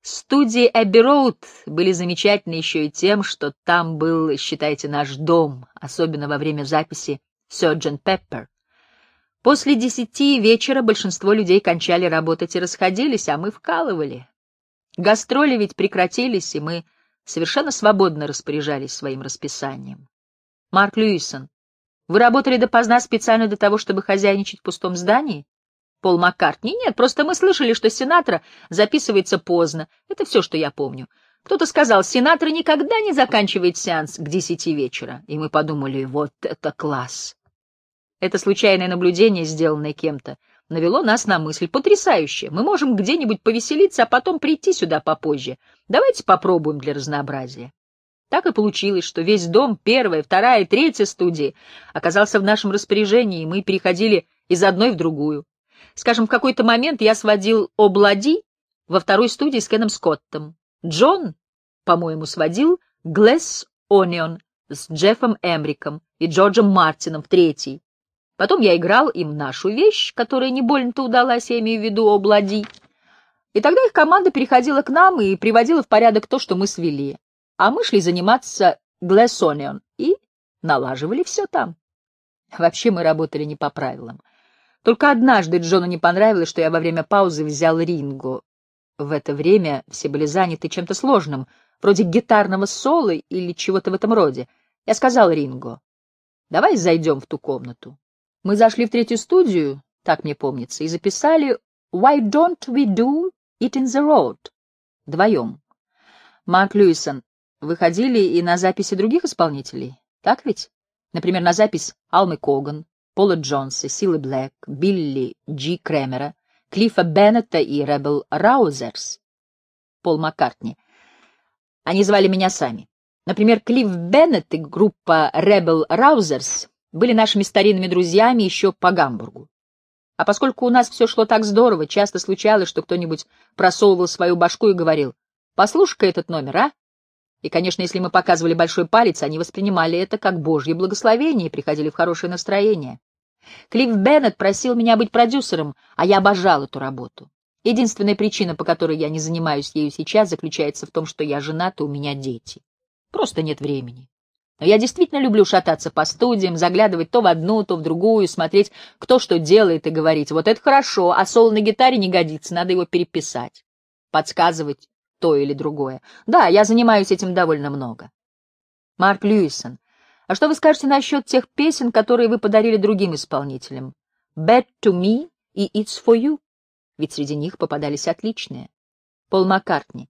Студии Эбби-Роуд были замечательны еще и тем, что там был, считайте, наш дом, особенно во время записи «Sgt. Pepper». После 10 вечера большинство людей кончали работать и расходились, а мы вкалывали. Гастроли ведь прекратились, и мы совершенно свободно распоряжались своим расписанием. Марк Льюисон, вы работали допоздна специально для того, чтобы хозяйничать в пустом здании? Пол Маккартни, нет, просто мы слышали, что Синатра записывается поздно. Это все, что я помню. Кто-то сказал, Синатра никогда не заканчивает сеанс к 10 вечера. И мы подумали, вот это класс. Это случайное наблюдение, сделанное кем-то, навело нас на мысль. Потрясающе. Мы можем где-нибудь повеселиться, а потом прийти сюда попозже. Давайте попробуем для разнообразия. Так и получилось, что весь дом, первая, вторая и третья студии оказался в нашем распоряжении, и мы переходили из одной в другую. Скажем, в какой-то момент я сводил «Облади» во второй студии с Кеном Скоттом. Джон, по-моему, сводил «Glass Onion» с Джеффом Эмриком и Джорджем Мартином в третьей. Потом я играл им нашу вещь, которая не больно-то удалась, я имею в виду «Облади». И тогда их команда переходила к нам и приводила в порядок то, что мы свели. А мы шли заниматься «Glass Onion» и налаживали все там. Вообще мы работали не по правилам. Только однажды Джону не понравилось, что я во время паузы взял Ринго. В это время все были заняты чем-то сложным, вроде гитарного соло или чего-то в этом роде. Я сказал Ринго, давай зайдем в ту комнату. Мы зашли в третью студию, так мне помнится, и записали «Why don't we do it in the road?» вдвоем. Марк Льюисон, вы ходили и на записи других исполнителей, так ведь? Например, на запись Алмы Коган, Пола Джонса, Силы Блэк, Билли Джи Кремера, Клиффа Беннета и Ребел Раузерс. Пол Маккартни. Они звали меня сами. Например, Клифф Беннет и группа Ребел Раузерс были нашими старинными друзьями еще по Гамбургу. А поскольку у нас все шло так здорово, часто случалось, что кто-нибудь просовывал свою башку и говорил, «Послушай-ка этот номер, а?» И, конечно, если мы показывали большой палец, они воспринимали это как божье благословение и приходили в хорошее настроение. Клифф Беннет просил меня быть продюсером, а я обожал эту работу. Единственная причина, по которой я не занимаюсь ею сейчас, заключается в том, что я женат и у меня дети. Просто нет времени. Но я действительно люблю шататься по студиям, заглядывать то в одну, то в другую, смотреть, кто что делает, и говорить, вот это хорошо, а соло на гитаре не годится, надо его переписать, подсказывать то или другое. Да, я занимаюсь этим довольно много. Марк Льюисон, а что вы скажете насчет тех песен, которые вы подарили другим исполнителям? «Bad to Me» и «It's for You»? Ведь среди них попадались отличные. Пол Маккартни.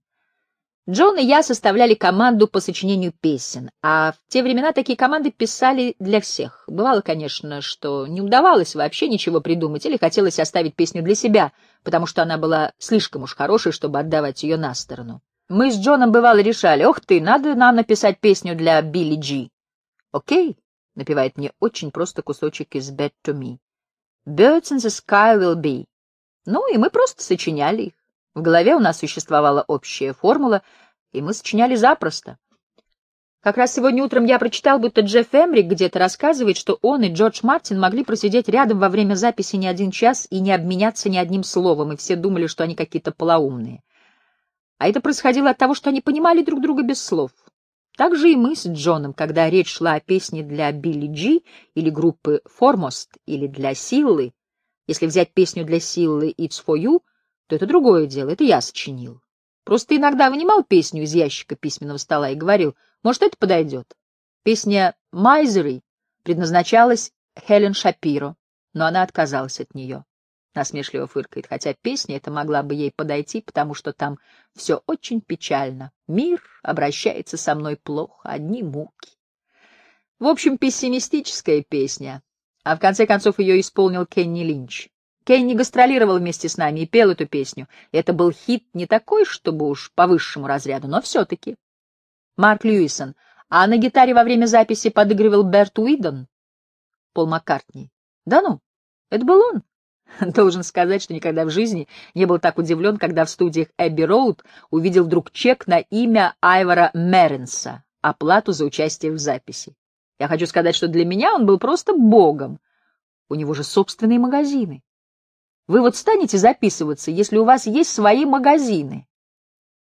Джон и я составляли команду по сочинению песен, а в те времена такие команды писали для всех. Бывало, конечно, что не удавалось вообще ничего придумать или хотелось оставить песню для себя, потому что она была слишком уж хорошей, чтобы отдавать ее на сторону. Мы с Джоном бывало решали, ох ты, надо нам написать песню для Билли Джи. «Окей», — напевает мне очень просто кусочек из «Bad to Me». «Birds in the sky will be». Ну, и мы просто сочиняли их. В голове у нас существовала общая формула, и мы сочиняли запросто. Как раз сегодня утром я прочитал, будто Джефф Эмрик где-то рассказывает, что он и Джордж Мартин могли просидеть рядом во время записи не один час и не обменяться ни одним словом, и все думали, что они какие-то полоумные. А это происходило от того, что они понимали друг друга без слов. Так же и мы с Джоном, когда речь шла о песне для Билли Джи или группы Foremost или для Силлы. Если взять песню для Силлы «It's for You», то это другое дело, это я сочинил. Просто иногда вынимал песню из ящика письменного стола и говорил, может, это подойдет. Песня «Misery» предназначалась Хелен Шапиро, но она отказалась от нее. Насмешливо фыркает, хотя песня эта могла бы ей подойти, потому что там все очень печально. Мир обращается со мной плохо, одни муки. В общем, пессимистическая песня, а в конце концов ее исполнил Кенни Линч. Кенни гастролировал вместе с нами и пел эту песню. Это был хит не такой, чтобы уж по высшему разряду, но все-таки. Марк Льюисон. А на гитаре во время записи подыгрывал Берт Уидон? Пол Маккартни. Да ну, это был он. Должен сказать, что никогда в жизни не был так удивлен, когда в студиях Эбби-Роуд увидел вдруг чек на имя Айвора Меренса, оплату за участие в записи. Я хочу сказать, что для меня он был просто богом. У него же собственные магазины. Вы вот станете записываться, если у вас есть свои магазины?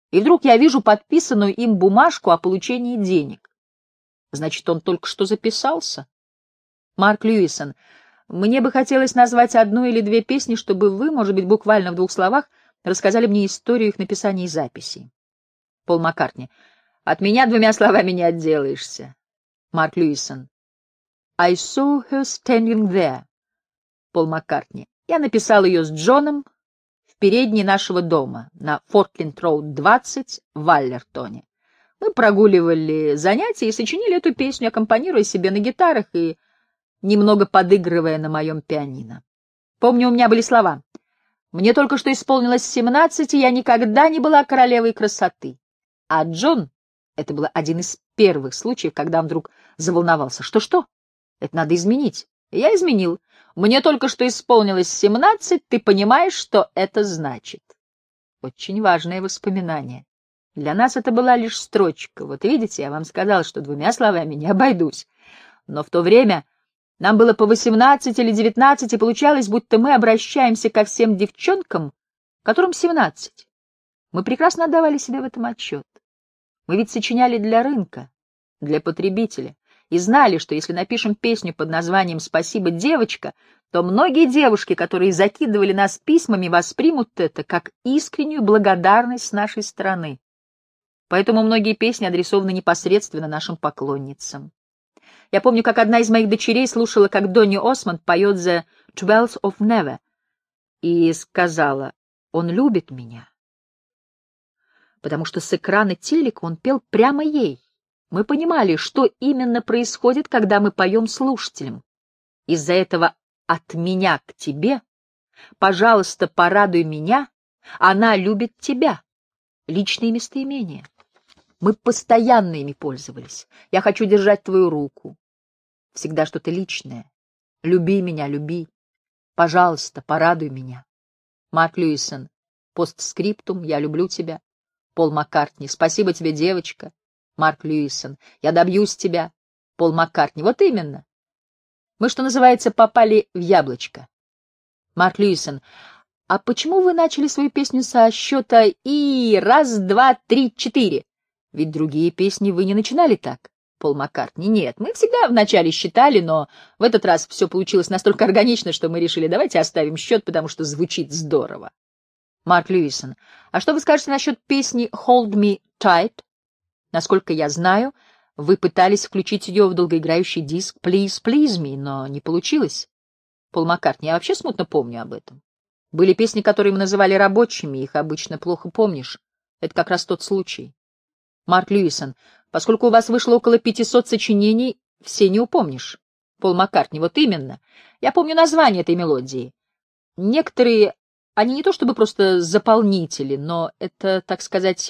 и вдруг я вижу подписанную им бумажку о получении денег. Значит, он только что записался. Марк Льюисон, мне бы хотелось назвать одну или две песни, чтобы вы, может быть, буквально в 2 словах, рассказали мне историю их написания и записи. Пол Маккартни. От меня 2 словами не отделаешься. Марк Льюисон. I saw her standing there. Пол Маккартни. Я написал ее с Джоном в передней нашего дома на Фортлинд-Роуд 20 в Валлертоне. Мы прогуливали занятия и сочинили эту песню, аккомпанируя себе на гитарах и немного подыгрывая на моем пианино. Помню, у меня были слова: «Мне только что исполнилось 17, и я никогда не была королевой красоты». А Джон, это был один из первых случаев, когда он вдруг заволновался. Что-что? Это надо изменить. И я изменил. Мне только что исполнилось 17, ты понимаешь, что это значит? Очень важное воспоминание. Для нас это была лишь строчка. Вот видите, я вам сказал, что 2 словами не обойдусь. Но в то время нам было по 18 или 19, и получалось, будто мы обращаемся ко всем девчонкам, которым 17. Мы прекрасно отдавали себе в этом отчет. Мы ведь сочиняли для рынка, для потребителя, и знали, что если напишем песню под названием «Спасибо, девочка», то многие девушки, которые закидывали нас письмами, воспримут это как искреннюю благодарность с нашей стороны. Поэтому многие песни адресованы непосредственно нашим поклонницам. Я помню, как одна из моих дочерей слушала, как Донни Осмонд поет «The Twelfth of Never», и сказала: «Он любит меня». Потому что с экрана телека он пел прямо ей. Мы понимали, что именно происходит, когда мы поем слушателям. Из-за этого «от меня к тебе», «пожалуйста, порадуй меня», «она любит тебя», личные местоимения. Мы постоянно ими пользовались. «Я хочу держать твою руку». Всегда что-то личное. «Люби меня, люби». «Пожалуйста, порадуй меня». Марк Льюисон. Постскриптум. «Я люблю тебя». Пол Маккартни. «Спасибо тебе, девочка». Марк Льюисон. «Я добьюсь тебя». Пол Маккартни. «Вот именно. Мы, что называется, попали в яблочко». Марк Льюисон. «А почему вы начали свою песню со счета «и» 1, 2, 3, 4»? Ведь другие песни вы не начинали так». Пол Маккартни. «Нет, мы всегда вначале считали, но в этот раз все получилось настолько органично, что мы решили, давайте оставим счет, потому что звучит здорово». Марк Льюисон. «А что вы скажете насчет песни «Hold Me Tight»? Насколько я знаю, вы пытались включить ее в долгоиграющий диск «Please, Please Me», но не получилось». Пол Маккартни. «Я вообще смутно помню об этом. Были песни, которые мы называли рабочими, их обычно плохо помнишь. Это как раз тот случай». Марк Льюисон. «Поскольку у вас вышло около 500 сочинений, все не упомнишь». Пол Маккартни. «Вот именно. Я помню название этой мелодии. Некоторые, они не то чтобы просто заполнители, но это, так сказать,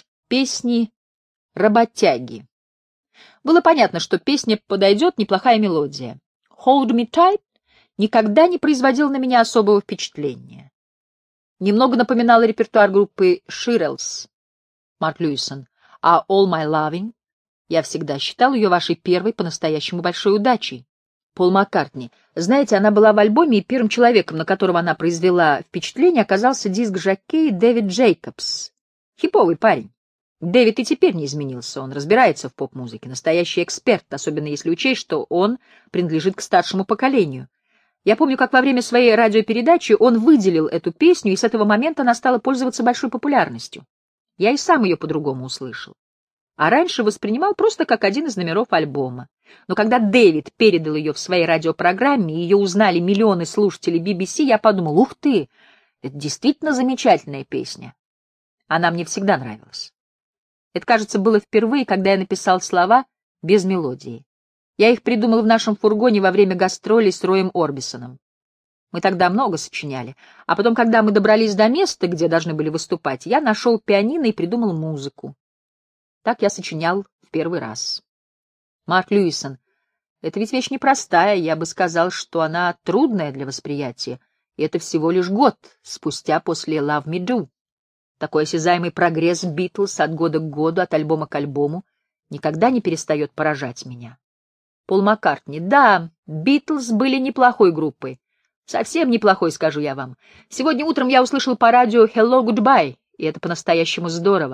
песни-работяги. Было понятно, что песне подойдет неплохая мелодия. «Hold Me Tight» никогда не производил на меня особого впечатления. Немного напоминала репертуар группы Shirelles. Марк Льюисон. А «All My Loving»? Я всегда считал ее вашей первой по-настоящему большой удачей. Пол Маккартни. Знаете, она была в альбоме, и первым человеком, на которого она произвела впечатление, оказался диск-жоккей Дэвид Джейкобс. Хиповый парень. Дэвид и теперь не изменился, он разбирается в поп-музыке, настоящий эксперт, особенно если учесть, что он принадлежит к старшему поколению. Я помню, как во время своей радиопередачи он выделил эту песню, и с этого момента она стала пользоваться большой популярностью. Я и сам ее по-другому услышал. А раньше воспринимал просто как один из номеров альбома. Но когда Дэвид передал ее в своей радиопрограмме, и ее узнали миллионы слушателей BBC, я подумал: ух ты, это действительно замечательная песня. Она мне всегда нравилась. Это, кажется, было впервые, когда я написал слова без мелодии. Я их придумал в нашем фургоне во время гастролей с Роем Орбисоном. Мы тогда много сочиняли. А потом, когда мы добрались до места, где должны были выступать, я нашел пианино и придумал музыку. Так я сочинял в первый раз. Марк Льюисон. Это ведь вещь непростая, я бы сказал, что она трудная для восприятия. И это всего лишь год спустя после «Love Me Do». Такой осязаемый прогресс Битлз от года к году, от альбома к альбому никогда не перестает поражать меня. Пол Маккартни. Да, Битлз были неплохой группой. Совсем неплохой, скажу я вам. Сегодня утром я услышал по радио «Hello, Goodbye», и это по-настоящему здорово.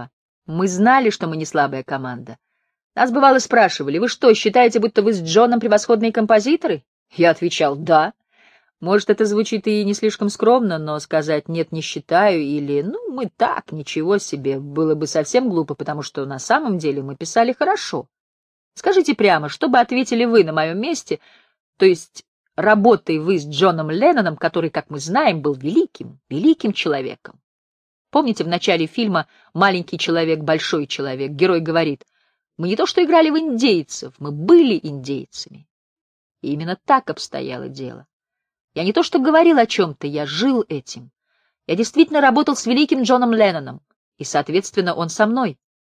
Мы знали, что мы не слабая команда. Нас бывало спрашивали: вы что, считаете, будто вы с Джоном превосходные композиторы? Я отвечал: да. Может, это звучит и не слишком скромно, но сказать «нет, не считаю» или «ну, мы так, ничего себе» было бы совсем глупо, потому что на самом деле мы писали хорошо. Скажите прямо, что бы ответили вы на моем месте, то есть работой вы с Джоном Ленноном, который, как мы знаем, был великим, великим человеком. Помните, в начале фильма «Маленький человек, большой человек» герой говорит: мы не то что играли в индейцев, мы были индейцами. И именно так обстояло дело. Я не то что говорил о чем-то, я жил этим. Я действительно работал с великим Джоном Ленноном, и, соответственно, он со мной.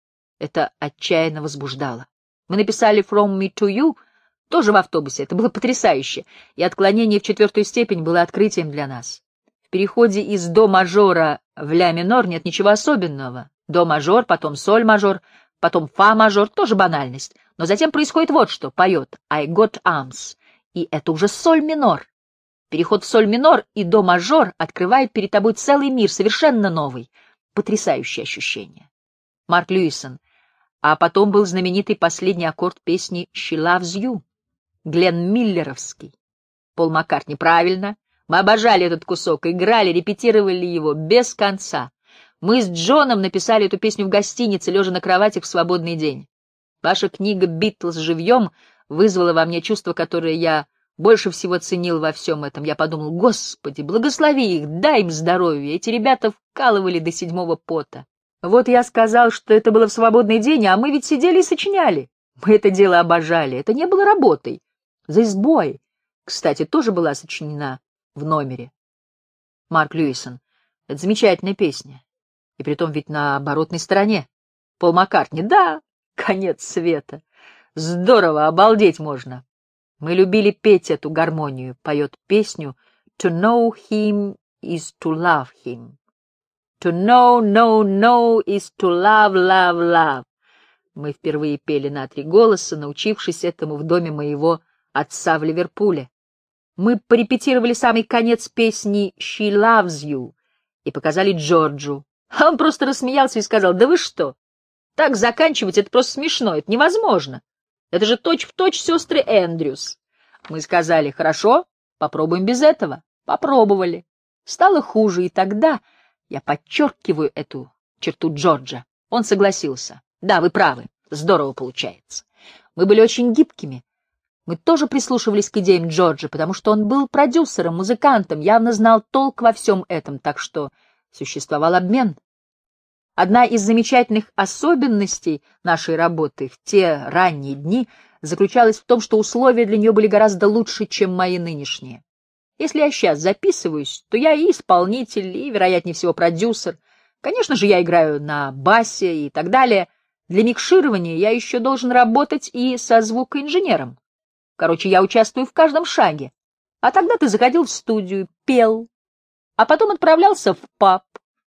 Это отчаянно возбуждало. Мы написали «From me to you» тоже в автобусе. Это было потрясающе, и отклонение в 4-ю степень было открытием для нас. В переходе из до мажора в ля минор нет ничего особенного. До мажор, потом соль мажор, потом фа мажор, тоже банальность. Но затем происходит вот что. Поет «I got arms», и это уже соль минор. Переход в соль минор и до мажор открывает перед тобой целый мир, совершенно новый. Потрясающее ощущение. Марк Льюисон. А потом был знаменитый последний аккорд песни «She loves you». Глен Миллеровский. Пол Маккартни. Правильно. Мы обожали этот кусок, играли, репетировали его без конца. Мы с Джоном написали эту песню в гостинице, лежа на кровати в свободный день. Ваша книга «Битлз живьем» вызвала во мне чувство, которое я больше всего ценил во всем этом. Я подумал: Господи, благослови их, дай им здоровья. Эти ребята вкалывали до 7-го пота. Вот я сказал, что это было в свободный день, а мы ведь сидели и сочиняли. Мы это дело обожали, это не было работой. «This Boy», кстати, тоже была сочинена в номере. Марк Льюисон. Это замечательная песня. И притом ведь на оборотной стороне. Пол Маккартни. Да, конец света. Здорово, обалдеть можно. Мы любили петь эту гармонию. Поет песню «To know him is to love him». «To know is to love». Мы впервые пели на 3 голоса, научившись этому в доме моего отца в Ливерпуле. Мы порепетировали самый конец песни «She loves you» и показали Джорджу. А он просто рассмеялся и сказал: да вы что? Так заканчивать — это просто смешно, это невозможно. Это же точь-в-точь сестры Эндрюс. Мы сказали: хорошо, попробуем без этого. Попробовали. Стало хуже, и тогда, я подчеркиваю эту черту Джорджа, он согласился. Да, вы правы, здорово получается. Мы были очень гибкими. Мы тоже прислушивались к идеям Джорджа, потому что он был продюсером, музыкантом, явно знал толк во всем этом, так что существовал обмен. Одна из замечательных особенностей нашей работы в те ранние дни заключалась в том, что условия для нее были гораздо лучше, чем мои нынешние. Если я сейчас записываюсь, то я и исполнитель, и, вероятнее всего, продюсер. Конечно же, я играю на басе и так далее. Для микширования я еще должен работать и со звукоинженером. Короче, я участвую в каждом шаге. А тогда ты заходил в студию, пел, а потом отправлялся в паб.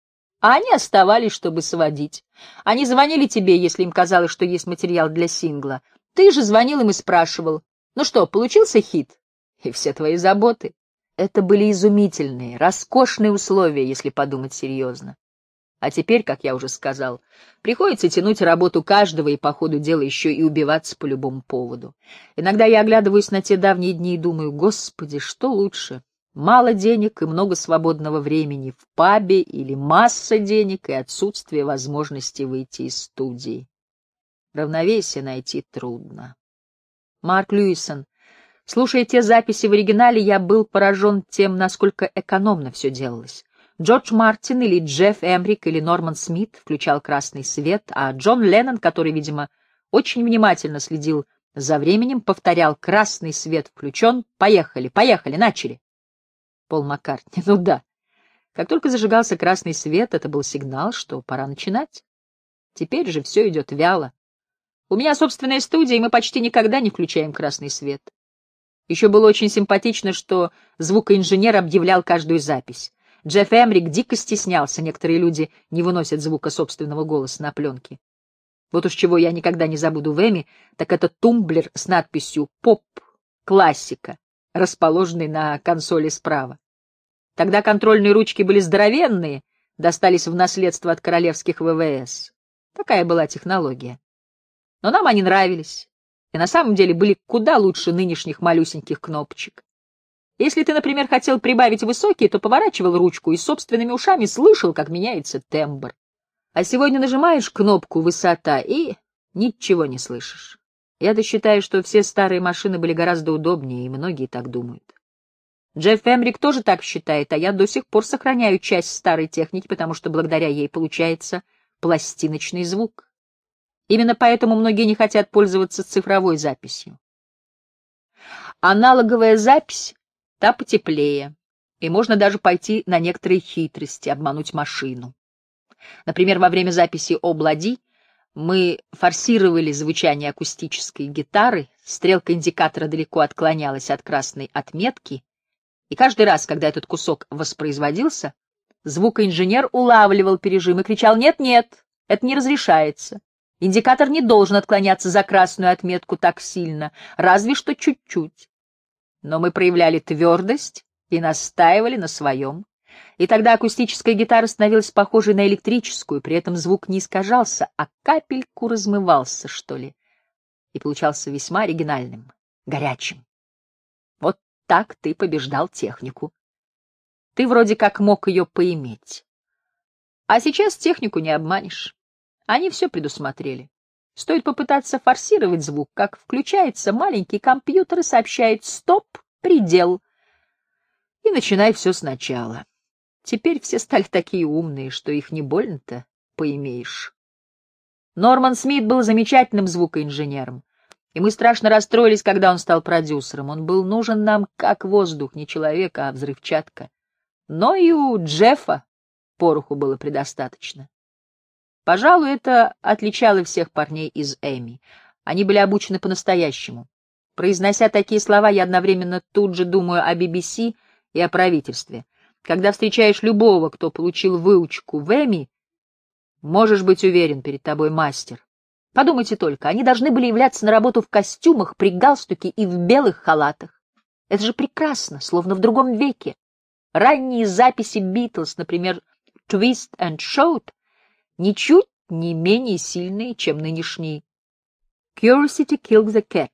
А они оставались, чтобы сводить. Они звонили тебе, если им казалось, что есть материал для сингла. Ты же звонил им и спрашивал: ну что, получился хит? И все твои заботы. Это были изумительные, роскошные условия, если подумать серьезно. А теперь, как я уже сказал, приходится тянуть работу каждого и по ходу дела еще и убиваться по любому поводу. Иногда я оглядываюсь на те давние дни и думаю: Господи, что лучше? Мало денег и много свободного времени в пабе или масса денег и отсутствие возможности выйти из студии. Равновесие найти трудно. Марк Льюисон. Слушая те записи в оригинале, я был поражен тем, насколько экономно все делалось. Джордж Мартин или Джефф Эмрик или Норман Смит включал красный свет, а Джон Леннон, который, видимо, очень внимательно следил за временем, повторял: красный свет включен, поехали, поехали, начали. Пол Маккартни. Ну да. Как только зажигался красный свет, это был сигнал, что пора начинать. Теперь же все идет вяло. У меня собственная студия, и мы почти никогда не включаем красный свет. Еще было очень симпатично, что звукоинженер объявлял каждую запись. Джефф Эмрик дико стеснялся, некоторые люди не выносят звука собственного голоса на пленке. Вот уж чего я никогда не забуду в Эми, так это тумблер с надписью «Поп классика», расположенный на консоли справа. Тогда контрольные ручки были здоровенные, достались в наследство от королевских ВВС. Такая была технология. Но нам они нравились, и на самом деле были куда лучше нынешних малюсеньких кнопочек. Если ты, например, хотел прибавить высокие, то поворачивал ручку и собственными ушами слышал, как меняется тембр. А сегодня нажимаешь кнопку «Высота» и ничего не слышишь. Я-то считаю, что все старые машины были гораздо удобнее, и многие так думают. Джефф Эмрик тоже так считает, а я до сих пор сохраняю часть старой техники, потому что благодаря ей получается пластиночный звук. Именно поэтому многие не хотят пользоваться цифровой записью. Аналоговая запись — та потеплее, и можно даже пойти на некоторые хитрости, обмануть машину. Например, во время записи «Облади» мы форсировали звучание акустической гитары, стрелка индикатора далеко отклонялась от красной отметки, и каждый раз, когда этот кусок воспроизводился, звукоинженер улавливал пережим и кричал: «Нет-нет, это не разрешается. Индикатор не должен отклоняться за красную отметку так сильно, разве что чуть-чуть». Но мы проявляли твердость и настаивали на своем. И тогда акустическая гитара становилась похожей на электрическую, при этом звук не искажался, а капельку размывался, что ли, и получался весьма оригинальным, горячим. Вот так ты побеждал технику. Ты вроде как мог ее поиметь. А сейчас технику не обманешь. Они все предусмотрели. Стоит попытаться форсировать звук, как включается маленький компьютер и сообщает: «Стоп, предел». И начинай все сначала. Теперь все стали такие умные, что их не больно-то поимеешь. Норман Смит был замечательным звукоинженером, и мы страшно расстроились, когда он стал продюсером. Он был нужен нам как воздух, не человек, а взрывчатка. Но и у Джеффа пороху было предостаточно. Пожалуй, это отличало всех парней из Эми. Они были обучены по-настоящему. Произнося такие слова, я одновременно тут же думаю о BBC и о правительстве. Когда встречаешь любого, кто получил выучку в Эми, можешь быть уверен, перед тобой мастер. Подумайте только, они должны были являться на работу в костюмах, при галстуке и в белых халатах. Это же прекрасно, словно в другом веке. Ранние записи Битлз, например, «Twist and Shout», ничуть не менее сильные, чем нынешний «Curiosity Killed the Cat».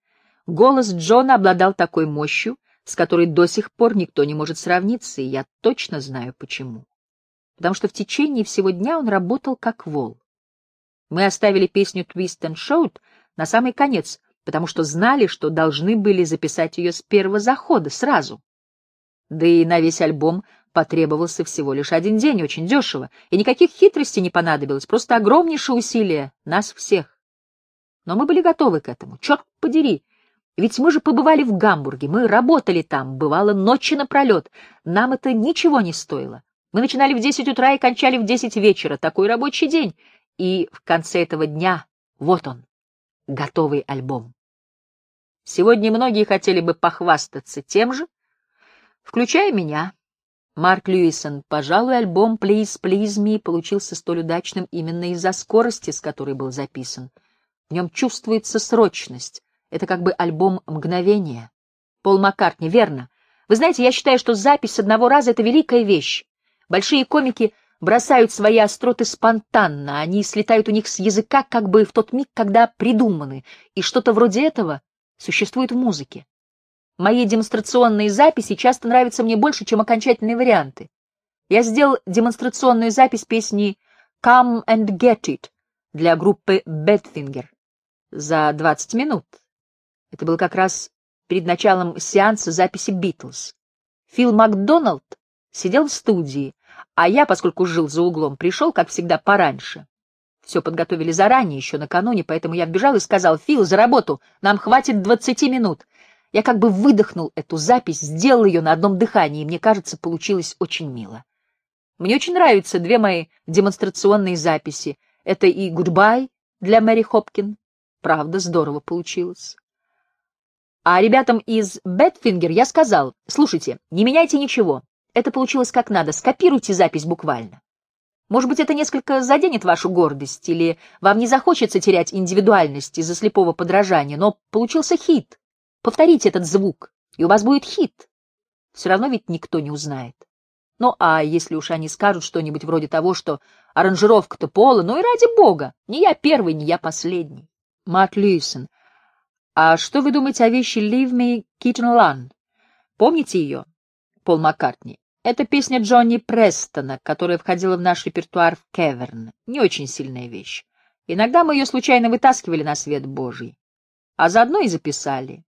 Голос Джона обладал такой мощью, с которой до сих пор никто не может сравниться, и я точно знаю почему. Потому что в течение всего дня он работал как вол. Мы оставили песню «Twist and Shout» на самый конец, потому что знали, что должны были записать ее с первого захода, сразу. Да и на весь альбом потребовался всего лишь один день, очень дешево, и никаких хитростей не понадобилось, просто огромнейшее усилие нас всех. Но мы были готовы к этому, черт подери. Ведь мы же побывали в Гамбурге, мы работали там, бывало, ночи напролет. Нам это ничего не стоило. Мы начинали в 10 утра и кончали в 10 вечера. Такой рабочий день. И в конце этого дня вот он, готовый альбом. Сегодня многие хотели бы похвастаться тем же, включая меня. Марк Льюисон, пожалуй, альбом «Please, Please Me» получился столь удачным именно из-за скорости, с которой был записан. В нем чувствуется срочность. Это как бы альбом мгновения. Пол Маккартни, верно. Вы знаете, я считаю, что запись с одного раза — это великая вещь. Большие комики бросают свои остроты спонтанно, они слетают у них с языка как бы в тот миг, когда придуманы, и что-то вроде этого существует в музыке. Мои демонстрационные записи часто нравятся мне больше, чем окончательные варианты. Я сделал демонстрационную запись песни «Come and Get It» для группы Badfinger за 20 минут. Это было как раз перед началом сеанса записи «Битлз». Фил Макдоналд сидел в студии, а я, поскольку жил за углом, пришел, как всегда, пораньше. Все подготовили заранее, еще накануне, поэтому я вбежал и сказал: «Фил, за работу, нам хватит 20 минут». Я как бы выдохнул эту запись, сделал ее на одном дыхании, и мне кажется, получилось очень мило. Мне очень нравятся две мои демонстрационные записи. Это и «Goodbye» для Мэри Хопкин. Правда, здорово получилось. А ребятам из Badfinger я сказал: «Слушайте, не меняйте ничего. Это получилось как надо, скопируйте запись буквально. Может быть, это несколько заденет вашу гордость, или вам не захочется терять индивидуальность из-за слепого подражания, но получился хит. Повторите этот звук, и у вас будет хит. Все равно ведь никто не узнает. Ну, а если уж они скажут что-нибудь вроде того, что аранжировка-то Пола, ну и ради бога, не я первый, не я последний. Марк Льюисон, а что вы думаете о вещи «Leave me Kitten Lan»? Помните ее? Пол Маккартни. Это песня Джонни Престона, которая входила в наш репертуар в Кеверн. Не очень сильная вещь. Иногда мы ее случайно вытаскивали на свет Божий, а заодно и записали.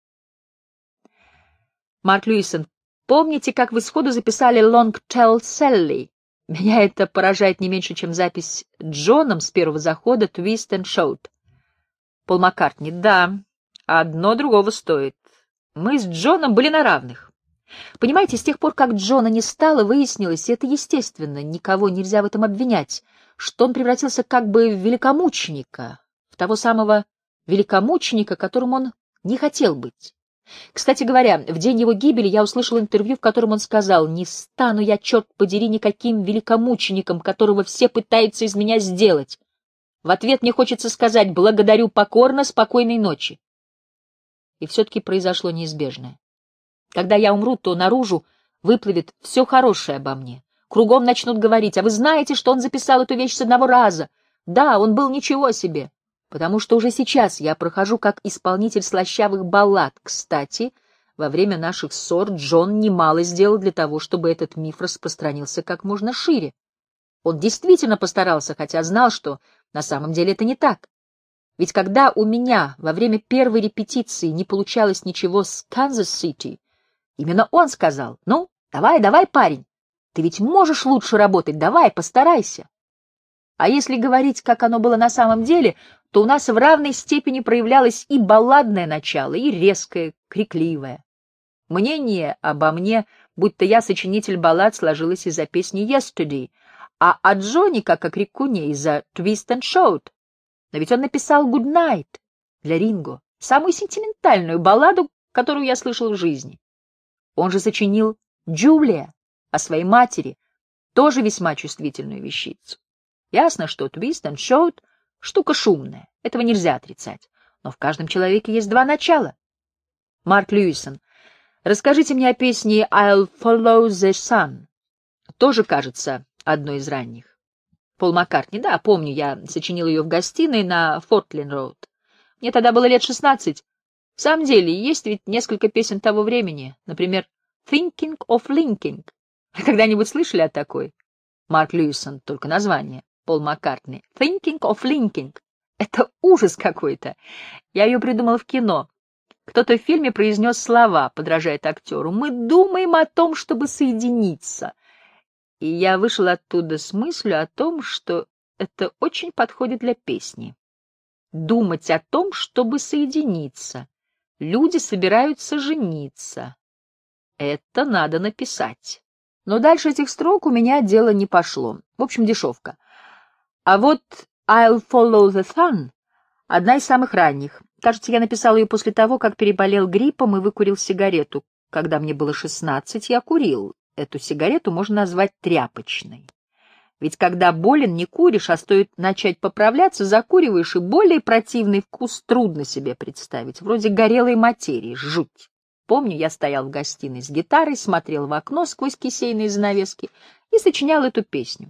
Марк Льюисон, помните, как вы сходу записали «Long Tall Sally»? Меня это поражает не меньше, чем запись Джоном с первого захода «Twist and Shout». Пол Маккартни, да, одно другого стоит. Мы с Джоном были на равных. Понимаете, с тех пор, как Джона не стало, выяснилось, и это естественно, никого нельзя в этом обвинять, что он превратился как бы в великомученика, в того самого великомученика, которым он не хотел быть. Кстати говоря, в день его гибели я услышал интервью, в котором он сказал: «Не стану я, черт подери, никаким великомучеником, которого все пытаются из меня сделать. В ответ мне хочется сказать: благодарю покорно, спокойной ночи». И все-таки произошло неизбежное. Когда я умру, то наружу выплывет все хорошее обо мне. Кругом начнут говорить: а вы знаете, что он записал эту вещь с одного раза? Да, он был ничего себе. Потому что уже сейчас я прохожу как исполнитель слащавых баллад. Кстати, во время наших ссор Джон немало сделал для того, чтобы этот миф распространился как можно шире. Он действительно постарался, хотя знал, что на самом деле это не так. Ведь когда у меня во время первой репетиции не получалось ничего с Канзас-Сити, именно он сказал: «Ну, давай, парень, ты ведь можешь лучше работать, давай, постарайся». А если говорить, как оно было на самом деле, то у нас в равной степени проявлялось и балладное начало, и резкое, крикливое. Мнение обо мне, будто я сочинитель баллад, сложилось из-за песни «Yesterday», а о Джонни, как о крикуне, из-за «Twist and Shout». Но ведь он написал «Good Night» для Ринго, самую сентиментальную балладу, которую я слышал в жизни. Он же сочинил «Джулия» о своей матери, тоже весьма чувствительную вещицу. Ясно, что «Twist and Shout» — штука шумная, этого нельзя отрицать, но в каждом человеке есть два начала. Марк Льюисон, расскажите мне о песне «I'll Follow the Sun». Тоже, кажется, одной из ранних. Пол Маккартни, да, помню, я сочинил ее в гостиной на Фортлин-роуд. Мне тогда было лет 16. В самом деле, есть ведь несколько песен того времени, например, «Thinking of Linking». Вы когда-нибудь слышали о такой? Марк Льюисон, только название. Пол Маккартни, «Thinking of Linking». Это ужас какой-то. Я ее придумал в кино. Кто-то в фильме произнес слова, подражает актеру: «Мы думаем о том, чтобы соединиться». И я вышел оттуда с мыслью о том, что это очень подходит для песни. Думать о том, чтобы соединиться. Люди собираются жениться. Это надо написать. Но дальше этих строк у меня дело не пошло. В общем, дешевка. А вот «I'll Follow the Sun» — одна из самых ранних. Кажется, я написал ее после того, как переболел гриппом и выкурил сигарету. Когда мне было 16, я курил. Эту сигарету можно назвать тряпочной. Ведь когда болен, не куришь, а стоит начать поправляться, закуриваешь, и более противный вкус трудно себе представить, вроде горелой материи, жуть. Помню, я стоял в гостиной с гитарой, смотрел в окно сквозь кисейные занавески и сочинял эту песню.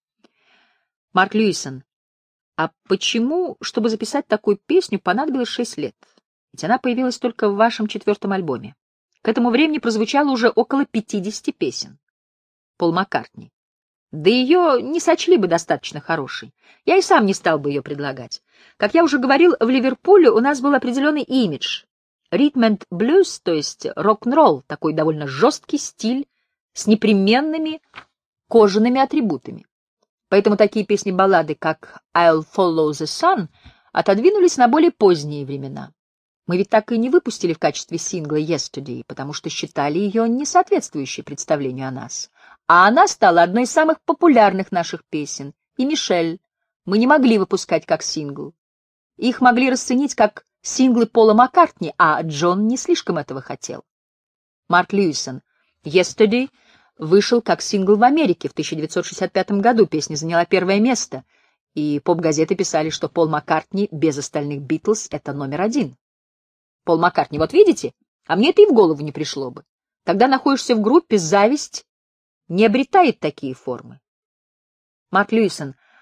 Марк Льюисон, а почему, чтобы записать такую песню, понадобилось 6 лет? Ведь она появилась только в вашем 4-м альбоме. К этому времени прозвучало уже около 50 песен. Пол Маккартни. Да ее не сочли бы достаточно хорошей. Я и сам не стал бы ее предлагать. Как я уже говорил, в Ливерпуле у нас был определенный имидж. Ритм-энд-блюз, то есть рок-н-ролл, такой довольно жесткий стиль с непременными кожаными атрибутами. Поэтому такие песни-баллады, как «I'll Follow the Sun», отодвинулись на более поздние времена. Мы ведь так и не выпустили в качестве сингла «Yesterday», потому что считали ее несоответствующей представлению о нас. А она стала одной из самых популярных наших песен. И «Мишель» мы не могли выпускать как сингл. Их могли расценить как синглы Пола Маккартни, а Джон не слишком этого хотел. Марк Льюисон. «Yesterday» вышел как сингл в Америке в 1965 году. Песня заняла 1-е место, и поп-газеты писали, что Пол Маккартни без остальных «Битлз» — это номер 1. Пол Маккартни, вот видите? А мне это и в голову не пришло бы. Когда находишься в группе, зависть не обретает такие формы. Марк Льюисон,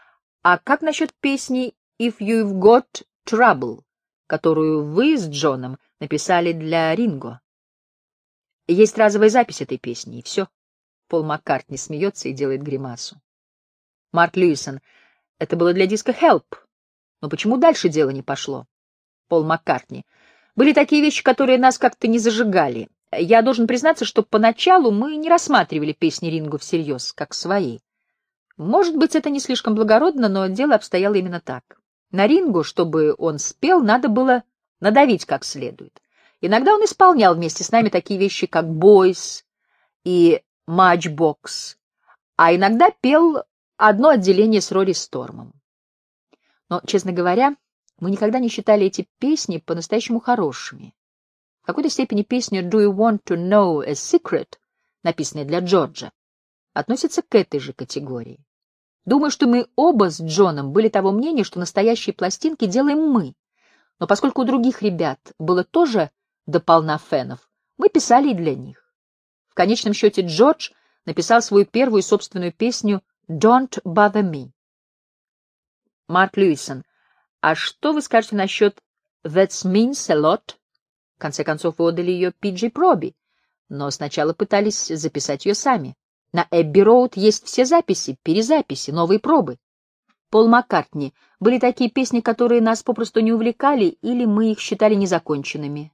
А как насчет песни «If You've Got Trouble», которую вы с Джоном написали для Ринго? Есть разовая запись этой песни, и все. Пол Маккартни смеется и делает гримасу. Марк Льюисон. Это было для диска «Help». Но почему дальше дело не пошло? Пол Маккартни. Были такие вещи, которые нас как-то не зажигали. Я должен признаться, что поначалу мы не рассматривали песни Ринго всерьез, как свои. Может быть, это не слишком благородно, но дело обстояло именно так. На Ринго, чтобы он спел, надо было надавить как следует. Иногда он исполнял вместе с нами такие вещи, как «Boys» и «Matchbox», а иногда пел одно отделение с Рори Стормом. Но, честно говоря, мы никогда не считали эти песни по-настоящему хорошими. В какой-то степени песня «Do you want to know a secret», написанная для Джорджа, относится к этой же категории. Думаю, что мы оба с Джоном были того мнения, что настоящие пластинки делаем мы. Но поскольку у других ребят было тоже дополна фенов, мы писали и для них. В конечном счете Джордж написал свою первую собственную песню «Don't Bother Me». Марк Льюисон. А что вы скажете насчет «That Means a Lot»? В конце концов, вы отдали ее Пиджи Проби, но сначала пытались записать ее сами. На Эбби-Роуд есть все записи, перезаписи, новые пробы. Пол Маккартни. Были такие песни, которые нас попросту не увлекали, или мы их считали незаконченными.